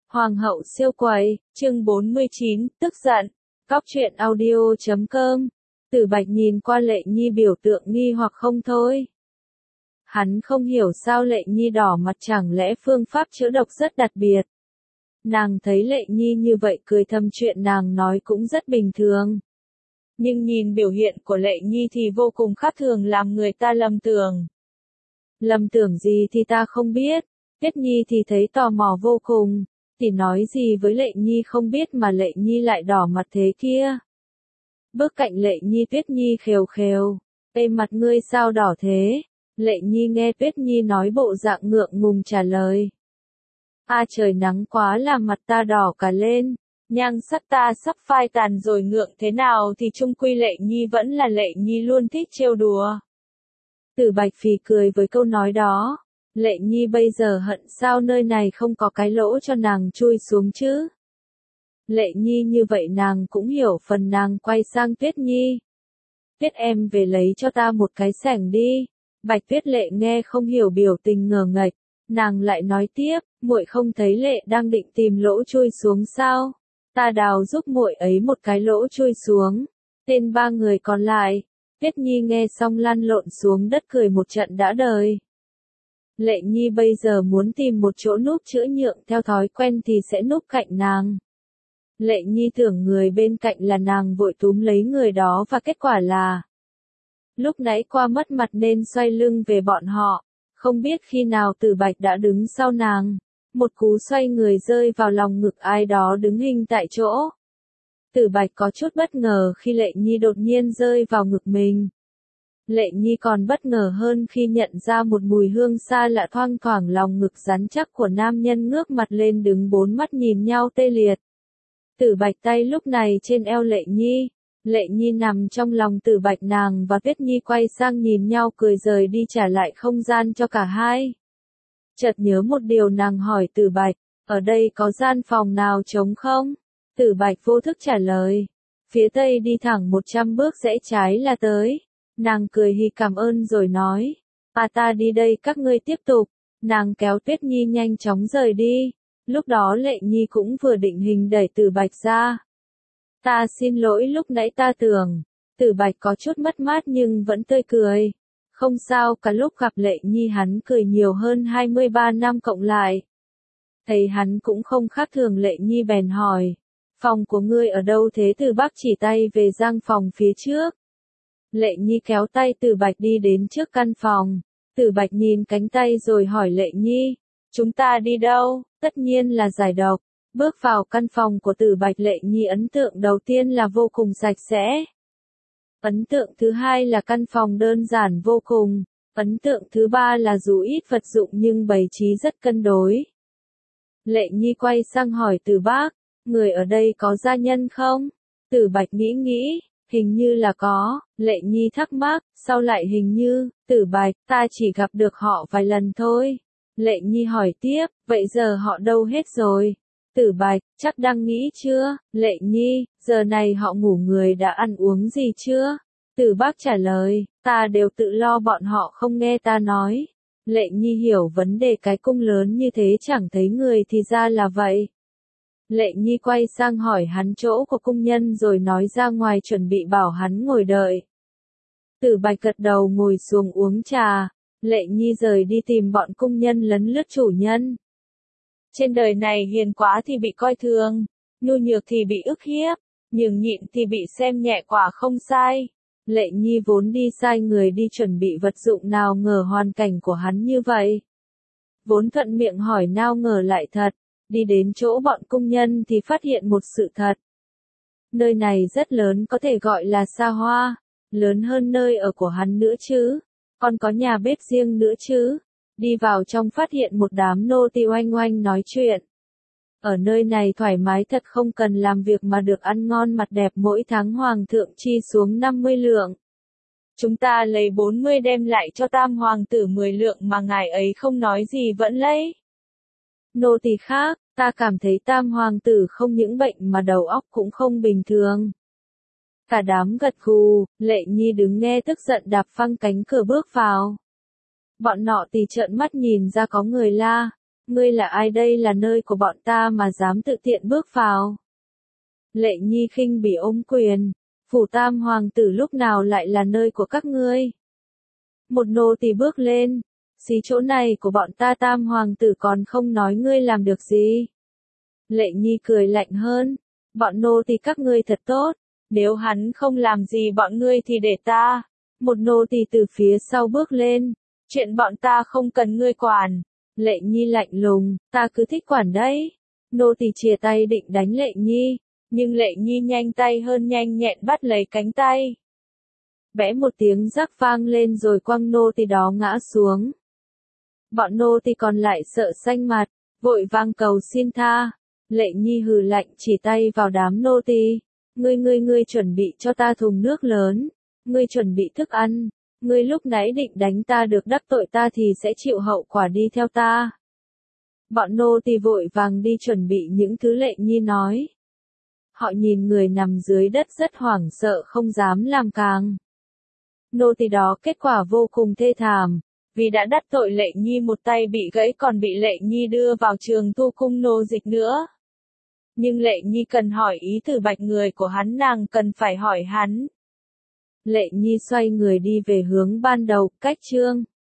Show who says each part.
Speaker 1: Hoàng hậu siêu quầy, chương 49, tức giận. Cóc truyện audio.com. Tử Bạch nhìn qua Lệ Nhi biểu tượng nghi hoặc không thôi. Hắn không hiểu sao Lệ Nhi đỏ mặt, chẳng lẽ phương pháp chữa độc rất đặc biệt. Nàng thấy Lệ Nhi như vậy cười thầm, chuyện nàng nói cũng rất bình thường. Nhưng nhìn biểu hiện của Lệ Nhi thì vô cùng khác thường, làm người ta lầm tưởng. Lầm tưởng gì thì ta không biết. Tuyết Nhi thì thấy tò mò vô cùng. Thì nói gì với Lệ Nhi không biết mà Lệ Nhi lại đỏ mặt thế kia. Bước cạnh Lệ Nhi, Tuyết Nhi khều khều. Ê, mặt ngươi sao đỏ thế? Lệ Nhi nghe Tuyết Nhi nói bộ dạng ngượng ngùng trả lời. Trời nắng quá làm mặt ta đỏ cả lên. Nhan sắc ta sắp phai tàn rồi, ngượng thế nào thì chung quy Lệ Nhi vẫn là Lệ Nhi, luôn thích trêu đùa. Tử Bạch phì cười với câu nói đó. Lệ Nhi bây giờ hận sao nơi này không có cái lỗ cho nàng chui xuống chứ. Lệ Nhi như vậy nàng cũng hiểu phần, nàng quay sang Tuyết Nhi. Tuyết em về lấy cho ta một cái xẻng đi. Bạch Tuyết Lệ nghe không hiểu biểu tình ngờ ngạch, nàng lại nói tiếp, muội không thấy Lệ đang định tìm lỗ chui xuống sao? Ta đào giúp muội ấy một cái lỗ chui xuống. Tên ba người còn lại. Tuyết Nhi nghe xong lăn lộn xuống đất cười một trận đã đời. Lệ Nhi bây giờ muốn tìm một chỗ núp chữa nhượng, theo thói quen thì sẽ núp cạnh nàng. Lệ Nhi tưởng người bên cạnh là nàng, vội túm lấy người đó và kết quả là lúc nãy qua mất mặt nên xoay lưng về bọn họ. Không biết khi nào Tử Bạch đã đứng sau nàng. Một cú xoay người rơi vào lòng ngực ai đó đứng hình tại chỗ. Tử Bạch có chút bất ngờ khi Lệ Nhi đột nhiên rơi vào ngực mình. Lệ Nhi còn bất ngờ hơn khi nhận ra một mùi hương xa lạ thoang thoảng lòng ngực rắn chắc của nam nhân, ngước mặt lên đứng bốn mắt nhìn nhau tê liệt. Tử Bạch tay lúc này trên eo Lệ Nhi. Lệ Nhi nằm trong lòng Tử Bạch, nàng và Tuyết Nhi quay sang nhìn nhau cười rời đi, trả lại không gian cho cả hai. Chợt nhớ một điều, nàng hỏi Tử Bạch, ở đây có gian phòng nào trống không? Tử Bạch vô thức trả lời, phía tây đi thẳng 100 bước rẽ trái là tới. Nàng cười hì cảm ơn rồi nói, ta đi đây, các ngươi tiếp tục. Nàng kéo Tuyết Nhi nhanh chóng rời đi. Lúc đó Lệ Nhi cũng vừa định hình đẩy Tử Bạch ra. Ta xin lỗi, lúc nãy ta tưởng. Tử Bạch có chút mất mát nhưng vẫn tươi cười. Không sao, cả lúc gặp Lệ Nhi hắn cười nhiều hơn 23 năm cộng lại. Thấy hắn cũng không khác thường, Lệ Nhi bèn hỏi, phòng của ngươi ở đâu thế? Từ Bắc chỉ tay về gian phòng phía trước. Lệ Nhi kéo tay Tử Bạch đi đến trước căn phòng. Tử Bạch nhìn cánh tay rồi hỏi Lệ Nhi, chúng ta đi đâu? Tất nhiên là giải độc. Bước vào căn phòng của Tử Bạch, Lệ Nhi ấn tượng đầu tiên là vô cùng sạch sẽ. Ấn tượng thứ hai là căn phòng đơn giản vô cùng. Ấn tượng thứ ba là dù ít vật dụng nhưng bày trí rất cân đối. Lệ Nhi quay sang hỏi Tử Bác, người ở đây có gia nhân không? Tử Bạch nghĩ, hình như là có. Lệ Nhi thắc mắc, sao lại hình như? Tử Bạch, ta chỉ gặp được họ vài lần thôi. Lệ Nhi hỏi tiếp, vậy giờ họ đâu hết rồi? Tử Bạch, chắc đang nghĩ chưa? Lệ Nhi, giờ này họ ngủ, người đã ăn uống gì chưa? Tử Bác trả lời, ta đều tự lo, bọn họ không nghe ta nói. Lệ Nhi hiểu vấn đề, cái cung lớn như thế chẳng thấy người thì ra là vậy. Lệ Nhi quay sang hỏi hắn chỗ của cung nhân rồi nói ra ngoài, chuẩn bị bảo hắn ngồi đợi. Tử Bạch gật đầu ngồi xuống uống trà. Lệ Nhi rời đi tìm bọn cung nhân lấn lướt chủ nhân. Trên đời này hiền quá thì bị coi thường, nhu nhược thì bị ức hiếp, nhường nhịn thì bị xem nhẹ, quả không sai. Lệ Nhi vốn đi sai người đi chuẩn bị vật dụng, nào ngờ hoàn cảnh của hắn như vậy. Vốn thuận miệng hỏi nào ngờ lại thật. Đi đến chỗ bọn cung nhân thì phát hiện một sự thật. Nơi này rất lớn, có thể gọi là xa hoa, lớn hơn nơi ở của hắn nữa chứ. Còn có nhà bếp riêng nữa chứ. Đi vào trong phát hiện một đám nô tỳ oanh oanh nói chuyện. Ở nơi này thoải mái thật, không cần làm việc mà được ăn ngon mặt đẹp, mỗi tháng hoàng thượng chi xuống 50 lượng. Chúng ta lấy 40 đem lại cho tam hoàng tử 10 lượng mà ngài ấy không nói gì vẫn lấy. Nô tỳ khác, ta cảm thấy tam hoàng tử không những bệnh mà đầu óc cũng không bình thường. Cả đám gật gù. Lệ Nhi đứng nghe tức giận đạp phăng cánh cửa bước vào. Bọn nọ thì trợn mắt nhìn ra có người la. Ngươi là ai, đây là nơi của bọn ta mà dám tự tiện bước vào. Lệ Nhi khinh bỉ ôm quyền, phủ tam hoàng tử lúc nào lại là nơi của các ngươi. Một nô tỳ bước lên, xí chỗ này của bọn ta, tam hoàng tử còn không nói ngươi làm được gì. Lệ Nhi cười lạnh hơn, bọn nô tỳ các ngươi thật tốt, nếu hắn không làm gì bọn ngươi thì để ta. Một nô tỳ từ phía sau bước lên, chuyện bọn ta không cần ngươi quản. Lệ Nhi lạnh lùng, ta cứ thích quản đấy. Nô tỳ chìa tay định đánh Lệ Nhi, nhưng Lệ Nhi nhanh tay hơn, nhanh nhẹn bắt lấy cánh tay. Bẽ một tiếng rắc vang lên rồi quăng nô tỳ đó ngã xuống. Bọn nô tỳ còn lại sợ xanh mặt, vội vang cầu xin tha. Lệ Nhi hừ lạnh chỉ tay vào đám nô tỳ. Ngươi chuẩn bị cho ta thùng nước lớn. Ngươi chuẩn bị thức ăn. Ngươi lúc nãy định đánh ta, được đắc tội ta thì sẽ chịu hậu quả, đi theo ta. Bọn nô tỳ vội vàng đi chuẩn bị những thứ Lệ Nhi nói. Họ nhìn người nằm dưới đất rất hoảng sợ, không dám làm càng. Nô tỳ đó kết quả vô cùng thê thảm, vì đã đắc tội Lệ Nhi, một tay bị gãy còn bị Lệ Nhi đưa vào trường thu cung nô dịch nữa. Nhưng Lệ Nhi cần hỏi ý Tử Bạch, người của hắn, nàng cần phải hỏi hắn. Lệ Nhi xoay người đi về hướng ban đầu, cách chương